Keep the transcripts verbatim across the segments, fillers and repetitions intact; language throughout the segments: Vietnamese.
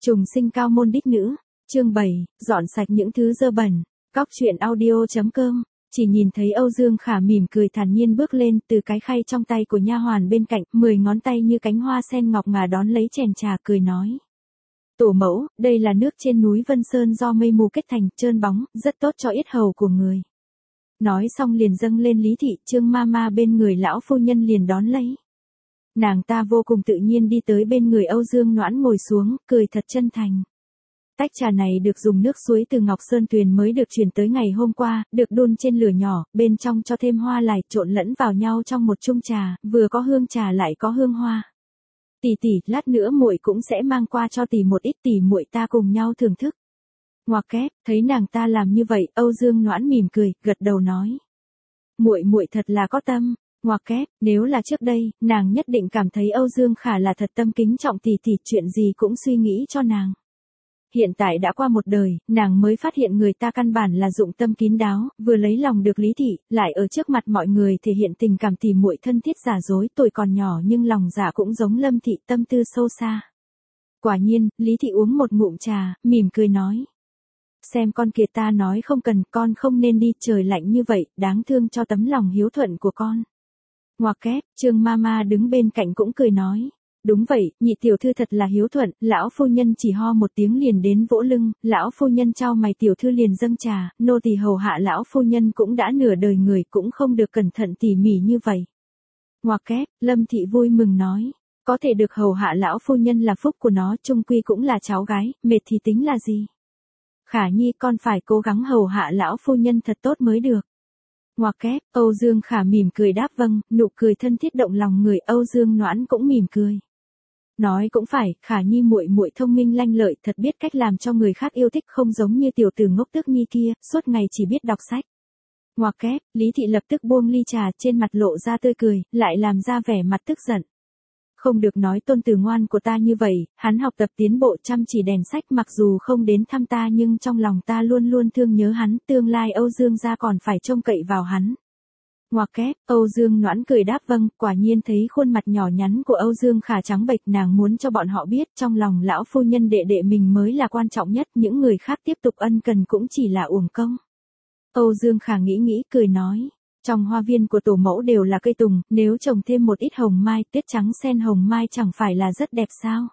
Trùng sinh cao môn đích nữ, chương bảy, dọn sạch những thứ dơ bẩn, cóc truyện audio.com, chỉ nhìn thấy Âu Dương Khả mỉm cười thản nhiên bước lên từ cái khay trong tay của nha hoàn bên cạnh, mười ngón tay như cánh hoa sen ngọc ngà đón lấy chén trà cười nói. Tổ mẫu, đây là nước trên núi Vân Sơn do mây mù kết thành, trơn bóng, rất tốt cho yết hầu của người. Nói xong liền dâng lên Lý Thị, Trương Mama bên người lão phu nhân liền đón lấy. Nàng ta vô cùng tự nhiên đi tới bên người Âu Dương Noãn ngồi xuống, cười thật chân thành. Tách trà này được dùng nước suối từ Ngọc Sơn Tuyền mới được chuyển tới ngày hôm qua, được đun trên lửa nhỏ, bên trong cho thêm hoa lài trộn lẫn vào nhau trong một chung trà, vừa có hương trà lại có hương hoa. Tỷ tỷ, lát nữa muội cũng sẽ mang qua cho tỷ một ít, tỷ muội ta cùng nhau thưởng thức. Ngoặc kép, thấy nàng ta làm như vậy, Âu Dương Noãn mỉm cười, gật đầu nói. Muội muội thật là có tâm. Ngoặc kép, nếu là trước đây, nàng nhất định cảm thấy Âu Dương Khả là thật tâm kính trọng tỷ tỷ, chuyện gì cũng suy nghĩ cho nàng. Hiện tại đã qua một đời, nàng mới phát hiện người ta căn bản là dụng tâm kín đáo, vừa lấy lòng được Lý Thị, lại ở trước mặt mọi người thể hiện tình cảm tỉ muội thân thiết giả dối, tuổi còn nhỏ nhưng lòng dạ cũng giống Lâm Thị, tâm tư sâu xa. Quả nhiên, Lý Thị uống một ngụm trà, mỉm cười nói. Xem con kia, ta nói không cần, con không nên đi, trời lạnh như vậy, đáng thương cho tấm lòng hiếu thuận của con. Ngoặc kép, Trương Mama đứng bên cạnh cũng cười nói. Đúng vậy, nhị tiểu thư thật là hiếu thuận, lão phu nhân chỉ ho một tiếng liền đến vỗ lưng, lão phu nhân trao mày, tiểu thư liền dâng trà, nô tỳ hầu hạ lão phu nhân cũng đã nửa đời người, cũng không được cẩn thận tỉ mỉ như vậy. Ngoặc kép, Lâm Thị vui mừng nói, có thể được hầu hạ lão phu nhân là phúc của nó, chung quy cũng là cháu gái, mệt thì tính là gì. Khả nhi, con phải cố gắng hầu hạ lão phu nhân thật tốt mới được. Ngoặc kép, Âu Dương Khả mỉm cười đáp vâng, nụ cười thân thiết động lòng người. Âu Dương Noãn cũng mỉm cười. Nói cũng phải, Khả nhi muội muội thông minh lanh lợi, thật biết cách làm cho người khác yêu thích, không giống như tiểu tử ngốc Tước Nhi kia, suốt ngày chỉ biết đọc sách. Ngoặc kép, Lý Thị lập tức buông ly trà, trên mặt lộ ra tươi cười, lại làm ra vẻ mặt tức giận. Không được nói tôn tử ngoan của ta như vậy, hắn học tập tiến bộ chăm chỉ đèn sách, mặc dù không đến thăm ta nhưng trong lòng ta luôn luôn thương nhớ hắn, tương lai Âu Dương gia còn phải trông cậy vào hắn. Ngoặc kép, Âu Dương Noãn cười đáp vâng, quả nhiên thấy khuôn mặt nhỏ nhắn của Âu Dương Khả trắng bệch, nàng muốn cho bọn họ biết trong lòng lão phu nhân đệ đệ mình mới là quan trọng nhất, những người khác tiếp tục ân cần cũng chỉ là uổng công. Âu Dương Khả nghĩ nghĩ cười nói. Trong hoa viên của tổ mẫu đều là cây tùng, nếu trồng thêm một ít hồng mai, tiết trắng sen hồng mai chẳng phải là rất đẹp sao?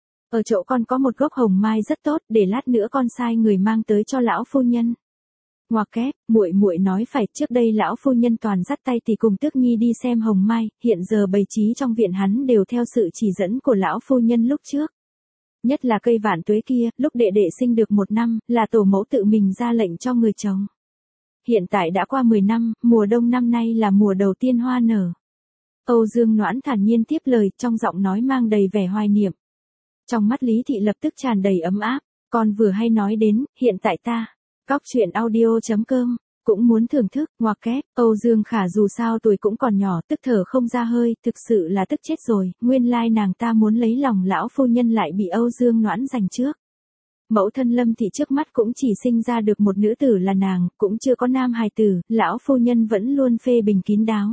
Ở chỗ con có một gốc hồng mai rất tốt, để lát nữa con sai người mang tới cho lão phu nhân. Ngoặc kép, muội muội nói phải, trước đây lão phu nhân toàn dắt tay thì cùng Tước Nhi đi xem hồng mai, hiện giờ bày trí trong viện hắn đều theo sự chỉ dẫn của lão phu nhân lúc trước. Nhất là cây vạn tuế kia, lúc đệ đệ sinh được một năm, là tổ mẫu tự mình ra lệnh cho người trồng. Hiện tại đã qua mười năm, mùa đông năm nay là mùa đầu tiên hoa nở. Âu Dương Noãn thản nhiên tiếp lời, trong giọng nói mang đầy vẻ hoài niệm. Trong mắt Lý Thị lập tức tràn đầy ấm áp, con vừa hay nói đến, hiện tại ta, cóc truyện audio.com, cũng muốn thưởng thức. Ngoặc kép, Âu Dương Khả dù sao tuổi cũng còn nhỏ, tức thở không ra hơi, thực sự là tức chết rồi, nguyên lai nàng ta muốn lấy lòng lão phu nhân lại bị Âu Dương Noãn giành trước. Mẫu thân Lâm Thị trước mắt cũng chỉ sinh ra được một nữ tử là nàng, cũng chưa có nam hài tử, lão phu nhân vẫn luôn phê bình kín đáo.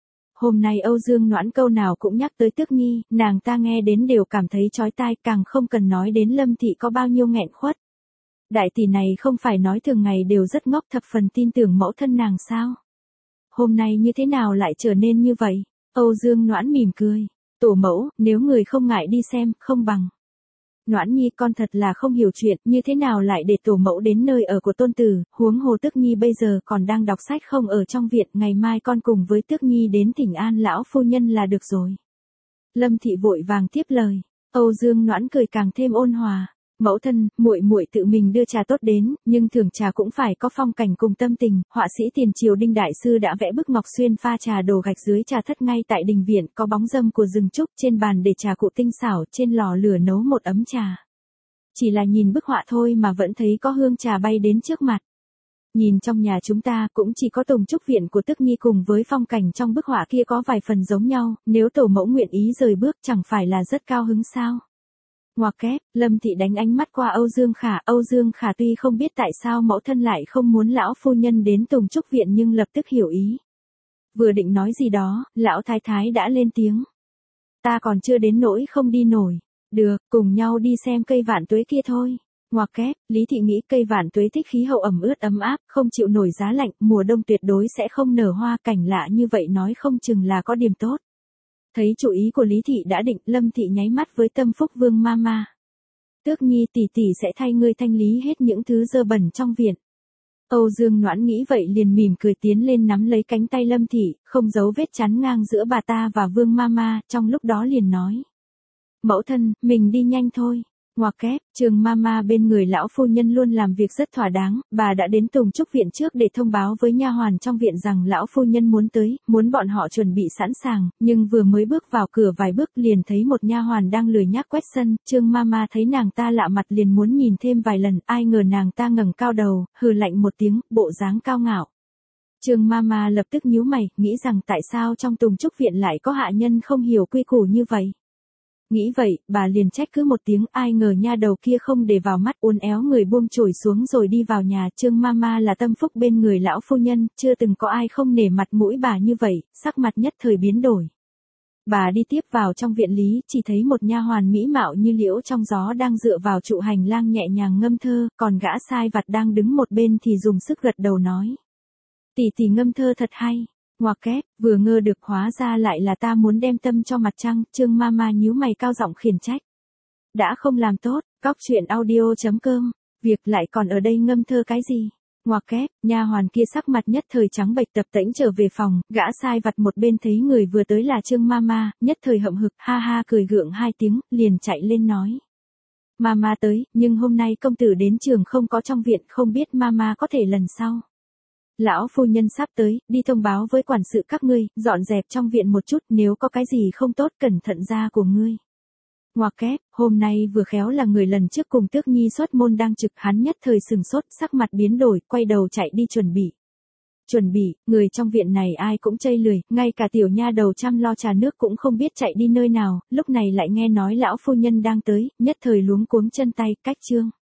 Hôm nay Âu Dương Noãn câu nào cũng nhắc tới Tước Nhi, nàng ta nghe đến đều cảm thấy chói tai, càng không cần nói đến Lâm Thị có bao nhiêu nghẹn khuất. Đại tỷ này không phải nói thường ngày đều rất ngốc, thập phần tin tưởng mẫu thân nàng sao? Hôm nay như thế nào lại trở nên như vậy? Âu Dương Noãn mỉm cười. Tổ mẫu, nếu người không ngại đi xem, không bằng. Noãn Nhi, con thật là không hiểu chuyện, như thế nào lại để tổ mẫu đến nơi ở của tôn tử, huống hồ Tước Nhi bây giờ còn đang đọc sách không ở trong viện, ngày mai con cùng với Tước Nhi đến thỉnh an lão phu nhân là được rồi. Lâm Thị vội vàng tiếp lời. Âu Dương Noãn cười càng thêm ôn hòa. Mẫu thân, muội muội tự mình đưa trà tốt đến, nhưng thưởng trà cũng phải có phong cảnh cùng tâm tình. Họa sĩ tiền triều Đinh đại sư đã vẽ bức ngọc xuyên pha trà đồ gạch dưới trà thất ngay tại đình viện, có bóng râm của rừng trúc, trên bàn để trà cụ tinh xảo, trên lò lửa nấu một ấm trà. Chỉ là nhìn bức họa thôi mà vẫn thấy có hương trà bay đến trước mặt. Nhìn trong nhà chúng ta cũng chỉ có tùng trúc viện của Tước Nhi cùng với phong cảnh trong bức họa kia có vài phần giống nhau, nếu tổ mẫu nguyện ý rời bước chẳng phải là rất cao hứng sao? Ngoặc kép, Lâm Thị đánh ánh mắt qua Âu Dương Khả. Âu Dương Khả tuy không biết tại sao mẫu thân lại không muốn lão phu nhân đến Tùng Trúc Viện nhưng lập tức hiểu ý. Vừa định nói gì đó, lão thái thái đã lên tiếng. Ta còn chưa đến nỗi không đi nổi. Được, cùng nhau đi xem cây vạn tuế kia thôi. Ngoặc kép, Lý Thị nghĩ cây vạn tuế thích khí hậu ẩm ướt ấm áp, không chịu nổi giá lạnh, mùa đông tuyệt đối sẽ không nở hoa, cảnh lạ như vậy nói không chừng là có điểm tốt. Thấy chủ ý của Lý Thị đã định, Lâm Thị nháy mắt với Tâm Phúc Vương Mama. Tước Nhi tỷ tỷ sẽ thay ngươi thanh lý hết những thứ dơ bẩn trong viện. Âu Dương Noãn nghĩ vậy liền mỉm cười tiến lên nắm lấy cánh tay Lâm Thị, không giấu vết chắn ngang giữa bà ta và Vương Mama, trong lúc đó liền nói. Mẫu thân, mình đi nhanh thôi. Ngoặc kép, Trường Mama bên người lão phu nhân luôn làm việc rất thỏa đáng, bà đã đến Tùng Trúc viện trước để thông báo với nha hoàn trong viện rằng lão phu nhân muốn tới, muốn bọn họ chuẩn bị sẵn sàng, nhưng vừa mới bước vào cửa vài bước liền thấy một nha hoàn đang lười nhác quét sân, Trương Mama thấy nàng ta lạ mặt liền muốn nhìn thêm vài lần, ai ngờ nàng ta ngẩng cao đầu, hừ lạnh một tiếng, bộ dáng cao ngạo. Trương Mama lập tức nhíu mày, nghĩ rằng tại sao trong Tùng Trúc viện lại có hạ nhân không hiểu quy củ như vậy. Nghĩ vậy, bà liền trách cứ một tiếng, ai ngờ nha đầu kia không để vào mắt, uốn éo người buông chổi xuống rồi đi vào nhà. Trương Mama là tâm phúc bên người lão phu nhân, chưa từng có ai không nể mặt mũi bà như vậy, sắc mặt nhất thời biến đổi. Bà đi tiếp vào trong viện Lý, chỉ thấy một nha hoàn mỹ mạo như liễu trong gió đang dựa vào trụ hành lang nhẹ nhàng ngâm thơ, còn gã sai vặt đang đứng một bên thì dùng sức gật đầu nói. Tỷ tỷ ngâm thơ thật hay. Ngoặc kép, vừa ngơ được hóa ra lại là ta muốn đem tâm cho mặt trăng, Trương Mama nhíu mày cao giọng khiển trách. Đã không làm tốt, cóc truyện audio chấm com, việc lại còn ở đây ngâm thơ cái gì? Ngoặc kép, nha hoàn kia sắc mặt nhất thời trắng bệch tập tễnh trở về phòng, gã sai vặt một bên thấy người vừa tới là Trương Mama, nhất thời hậm hực, ha ha cười gượng hai tiếng, liền chạy lên nói. Mama tới, nhưng hôm nay công tử đến trường không có trong viện, không biết Mama có thể lần sau. Lão phu nhân sắp tới, đi thông báo với quản sự các ngươi, dọn dẹp trong viện một chút, nếu có cái gì không tốt cẩn thận ra của ngươi. Ngoặc kép, hôm nay vừa khéo là người lần trước cùng Tước Nhi xuất môn đang trực, hắn nhất thời sừng sốt, sắc mặt biến đổi, quay đầu chạy đi chuẩn bị. Chuẩn bị, người trong viện này ai cũng chây lười, ngay cả tiểu nha đầu chăm lo trà nước cũng không biết chạy đi nơi nào, lúc này lại nghe nói lão phu nhân đang tới, nhất thời luống cuống chân tay, cách chương.